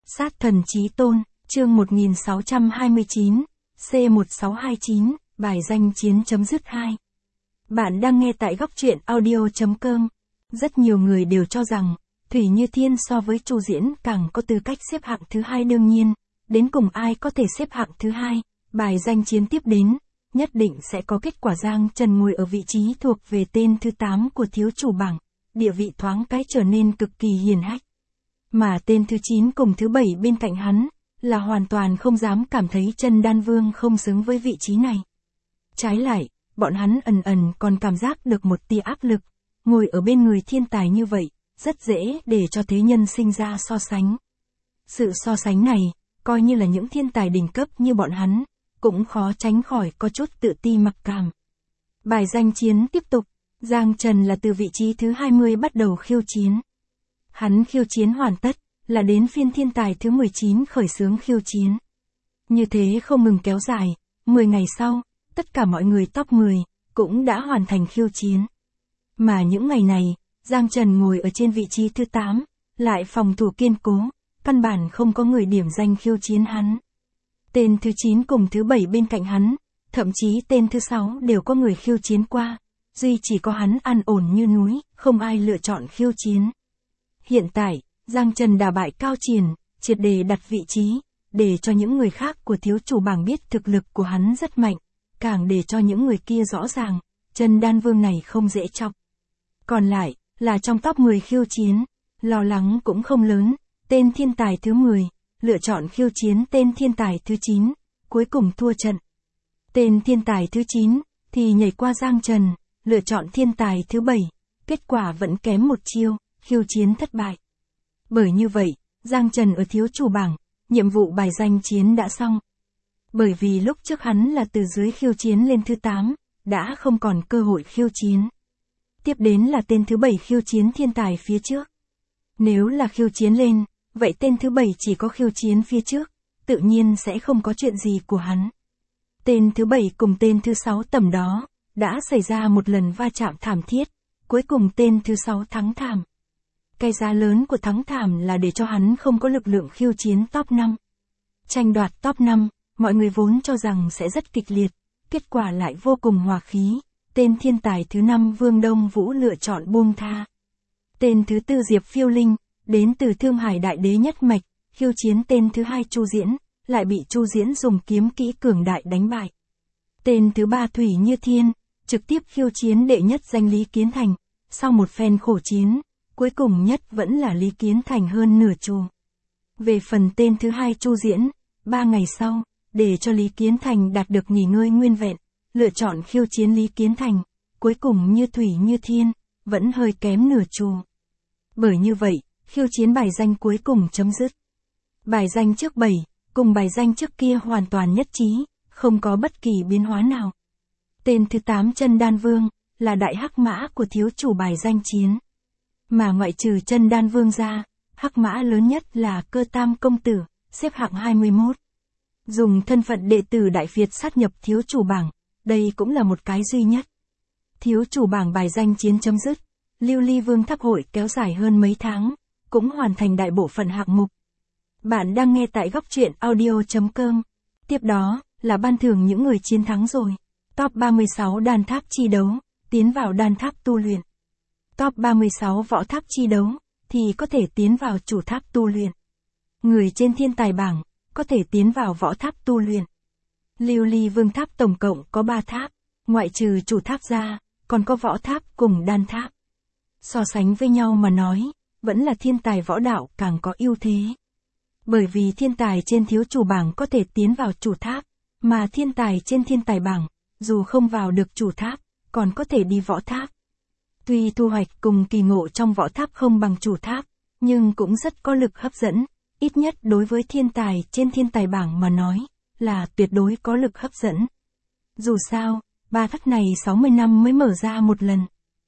Sát thần chí tôn, chương 1629, C1629, bài danh chiến chấm dứt 2. Bạn đang nghe tại góc truyện audio.com. Rất nhiều người đều cho rằng, Thủy Như Thiên so với Chu Diễn càng có tư cách xếp hạng thứ hai đương nhiên, đến cùng ai có thể xếp hạng thứ hai, bài danh chiến tiếp đến, nhất định sẽ có kết quả. Giang Trần ngồi ở vị trí thuộc về tên thứ 8 của thiếu chủ bảng, địa vị thoáng cái trở nên cực kỳ hiển hách. Mà tên thứ 9 cùng thứ 7 bên cạnh hắn, là hoàn toàn không dám cảm thấy Chân Đan Vương không xứng với vị trí này. Trái lại, bọn hắn ẩn còn cảm giác được một tia áp lực, ngồi ở bên người thiên tài như vậy, rất dễ để cho thế nhân sinh ra so sánh. Sự so sánh này, coi như là những thiên tài đỉnh cấp như bọn hắn, cũng khó tránh khỏi có chút tự ti mặc cảm. Bài danh chiến tiếp tục, Giang Trần là từ vị trí thứ 20 bắt đầu khiêu chiến. Hắn khiêu chiến hoàn tất, là đến phiên thiên tài thứ 19 khởi xướng khiêu chiến. Như thế không ngừng kéo dài, 10 ngày sau, tất cả mọi người top 10, cũng đã hoàn thành khiêu chiến. Mà những ngày này, Giang Trần ngồi ở trên vị trí thứ 8, lại phòng thủ kiên cố, căn bản không có người điểm danh khiêu chiến hắn. Tên thứ 9 cùng thứ 7 bên cạnh hắn, thậm chí tên thứ 6 đều có người khiêu chiến qua, duy chỉ có hắn an ổn như núi, không ai lựa chọn khiêu chiến. Hiện tại, Giang Trần đả bại Cao Triển, triệt để đặt vị trí, để cho những người khác của thiếu chủ bảng biết thực lực của hắn rất mạnh, càng để cho những người kia rõ ràng, Chân Đan Vương này không dễ chọc. Còn lại, là trong top 10 khiêu chiến, lo lắng cũng không lớn, tên thiên tài thứ 10, lựa chọn khiêu chiến tên thiên tài thứ 9, cuối cùng thua trận. Tên thiên tài thứ 9, thì nhảy qua Giang Trần, lựa chọn thiên tài thứ 7, kết quả vẫn kém một chiêu, khiêu chiến thất bại. Bởi như vậy, Giang Trần ở thiếu chủ bảng, nhiệm vụ bài danh chiến đã xong. Bởi vì lúc trước hắn là từ dưới khiêu chiến lên thứ 8, đã không còn cơ hội khiêu chiến. Tiếp đến là tên thứ 7 khiêu chiến thiên tài phía trước. Nếu là khiêu chiến lên, vậy tên thứ 7 chỉ có khiêu chiến phía trước, tự nhiên sẽ không có chuyện gì của hắn. Tên thứ 7 cùng tên thứ 6 tầm đó, đã xảy ra một lần va chạm thảm thiết, cuối cùng tên thứ 6 thắng thảm. Cái giá lớn của thắng thảm là để cho hắn không có lực lượng khiêu chiến top 5. Tranh đoạt top 5, mọi người vốn cho rằng sẽ rất kịch liệt, kết quả lại vô cùng hòa khí. Tên thiên tài thứ 5 Vương Đông Vũ lựa chọn buông tha. Tên thứ 4 Diệp Phiêu Linh, đến từ Thương Hải Đại Đế nhất mạch, khiêu chiến tên thứ 2 Chu Diễn, lại bị Chu Diễn dùng kiếm kỹ cường đại đánh bại. Tên thứ 3 Thủy Như Thiên, trực tiếp khiêu chiến đệ nhất danh Lý Kiến Thành, sau một phen khổ chiến, cuối cùng nhất vẫn là Lý Kiến Thành hơn nửa chu. Về phần tên thứ 2 Chu Diễn, 3 ngày sau, để cho Lý Kiến Thành đạt được nghỉ ngơi nguyên vẹn, lựa chọn khiêu chiến Lý Kiến Thành, cuối cùng như Thủy Như Thiên, vẫn hơi kém nửa chu. Bởi như vậy, khiêu chiến bài danh cuối cùng chấm dứt. Bài danh trước 7, cùng bài danh trước kia hoàn toàn nhất trí, không có bất kỳ biến hóa nào. Tên thứ 8 Chân Đan Vương, là đại hắc mã của thiếu chủ bài danh chiến. Mà ngoại trừ Chân Đan Vương ra, hắc mã lớn nhất là Cơ Tam Công Tử, xếp hạng 21. Dùng thân phận đệ tử Đại Việt sát nhập thiếu chủ bảng, đây cũng là một cái duy nhất. Thiếu chủ bảng bài danh chiến chấm dứt, Lưu Ly Vương tháp hội kéo dài hơn mấy tháng, cũng hoàn thành đại bộ phận hạng mục. Bạn đang nghe tại góc truyện audio.com. Tiếp đó, là ban thưởng những người chiến thắng rồi. Top 36 đan tháp chi đấu, tiến vào đan tháp tu luyện. Top 36 võ tháp chi đấu, thì có thể tiến vào chủ tháp tu luyện. Người trên thiên tài bảng, có thể tiến vào võ tháp tu luyện. Lưu Ly Vương tháp tổng cộng có 3 tháp, ngoại trừ chủ tháp ra, còn có võ tháp cùng đan tháp. So sánh với nhau mà nói, vẫn là thiên tài võ đạo càng có ưu thế. Bởi vì thiên tài trên thiếu chủ bảng có thể tiến vào chủ tháp, mà thiên tài trên thiên tài bảng, dù không vào được chủ tháp, còn có thể đi võ tháp. Tuy thu hoạch cùng kỳ ngộ trong võ tháp không bằng chủ tháp, nhưng cũng rất có lực hấp dẫn, ít nhất đối với thiên tài trên thiên tài bảng mà nói, là tuyệt đối có lực hấp dẫn. Dù sao, 3 tháp này 60 năm mới mở ra một lần.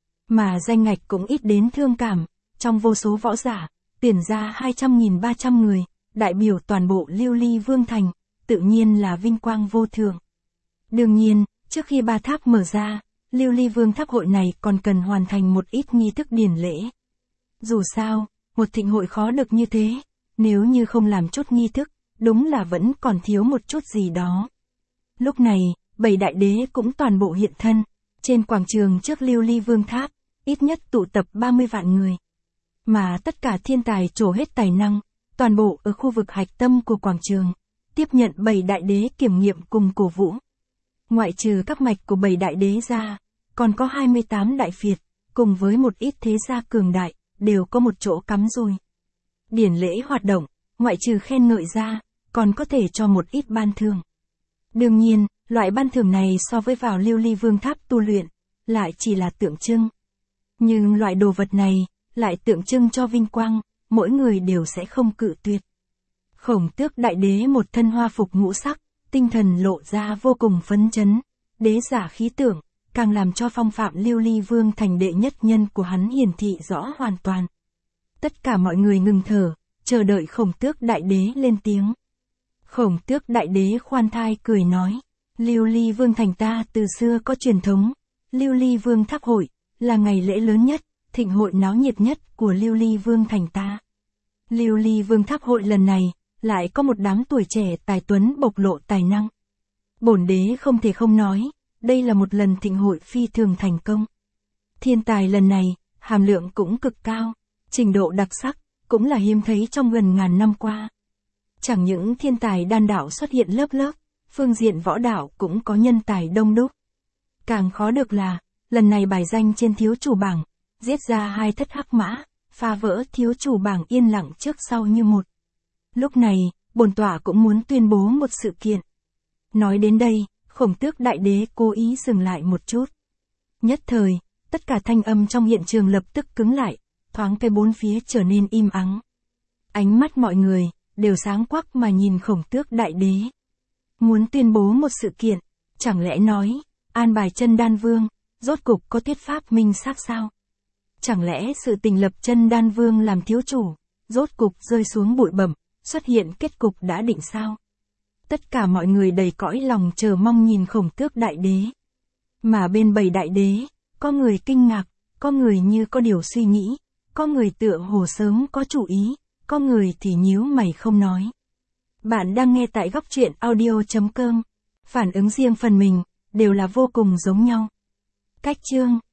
Mà danh ngạch cũng ít đến thương cảm, trong vô số võ giả, tuyển ra 200.300 người, đại biểu toàn bộ Lưu Ly Vương thành, tự nhiên là vinh quang vô thượng. Đương nhiên, trước khi 3 tháp mở ra, Lưu Ly Vương tháp hội này còn cần hoàn thành một ít nghi thức điển lễ. Dù sao, một thịnh hội khó được như thế, nếu như không làm chút nghi thức, đúng là vẫn còn thiếu một chút gì đó. Lúc này, 7 đại đế cũng toàn bộ hiện thân, trên quảng trường trước Lưu Ly Vương Tháp, ít nhất tụ tập 30 vạn người. Mà tất cả thiên tài trổ hết tài năng, toàn bộ ở khu vực hạch tâm của quảng trường, tiếp nhận 7 đại đế kiểm nghiệm cùng cổ vũ. Ngoại trừ các mạch của 7 đại đế ra, còn có 28 đại phiệt, cùng với một ít thế gia cường đại, đều có một chỗ cắm rùi. Điển lễ hoạt động, ngoại trừ khen ngợi ra, còn có thể cho một ít ban thưởng. Đương nhiên, loại ban thưởng này so với vào Lưu Ly Vương Tháp tu luyện, lại chỉ là tượng trưng. Nhưng loại đồ vật này, lại tượng trưng cho vinh quang, mỗi người đều sẽ không cự tuyệt. Khổng Tước đại đế một thân hoa phục ngũ sắc, tinh thần lộ ra vô cùng phấn chấn, đế giả khí tượng, càng làm cho phong phạm Lưu Ly Vương thành đệ nhất nhân của hắn hiển thị rõ hoàn toàn. Tất cả mọi người ngừng thở, chờ đợi Khổng Tước đại đế lên tiếng. Khổng Tước đại đế khoan thai cười nói, Lưu Ly Vương thành ta từ xưa có truyền thống, Lưu Ly Vương Tháp hội, là ngày lễ lớn nhất, thịnh hội náo nhiệt nhất của Lưu Ly Vương thành ta. Lưu Ly Vương Tháp hội lần này, lại có một đám tuổi trẻ tài tuấn bộc lộ tài năng. Bổn đế không thể không nói, đây là một lần thịnh hội phi thường thành công. Thiên tài lần này, hàm lượng cũng cực cao, trình độ đặc sắc, cũng là hiếm thấy trong gần ngàn năm qua. Chẳng những thiên tài đan đạo xuất hiện lớp lớp, phương diện võ đạo cũng có nhân tài đông đúc. Càng khó được là, lần này bài danh trên thiếu chủ bảng, giết ra 2 thất hắc mã, phá vỡ thiếu chủ bảng yên lặng trước sau như một. Lúc này, bổn tọa cũng muốn tuyên bố một sự kiện. Nói đến đây, Khổng Tước đại đế cố ý dừng lại một chút. Nhất thời, tất cả thanh âm trong hiện trường lập tức cứng lại, thoáng cái bốn phía trở nên im ắng. Ánh mắt mọi người, đều sáng quắc mà nhìn Khổng Tước đại đế. Muốn tuyên bố một sự kiện, chẳng lẽ nói, an bài Chân Đan Vương, rốt cục có thuyết pháp minh xác sao? Chẳng lẽ sự tình lập Chân Đan Vương làm thiếu chủ, rốt cục rơi xuống bụi bẩm, xuất hiện kết cục đã định sao? Tất cả mọi người đầy cõi lòng chờ mong nhìn Khổng Tước đại đế. Mà bên 7 đại đế, có người kinh ngạc, có người như có điều suy nghĩ, có người tựa hồ sớm có chủ ý, có người thì nhíu mày không nói. Bạn đang nghe tại góc truyện audio.com. Phản ứng riêng phần mình, đều là vô cùng giống nhau. Cách chương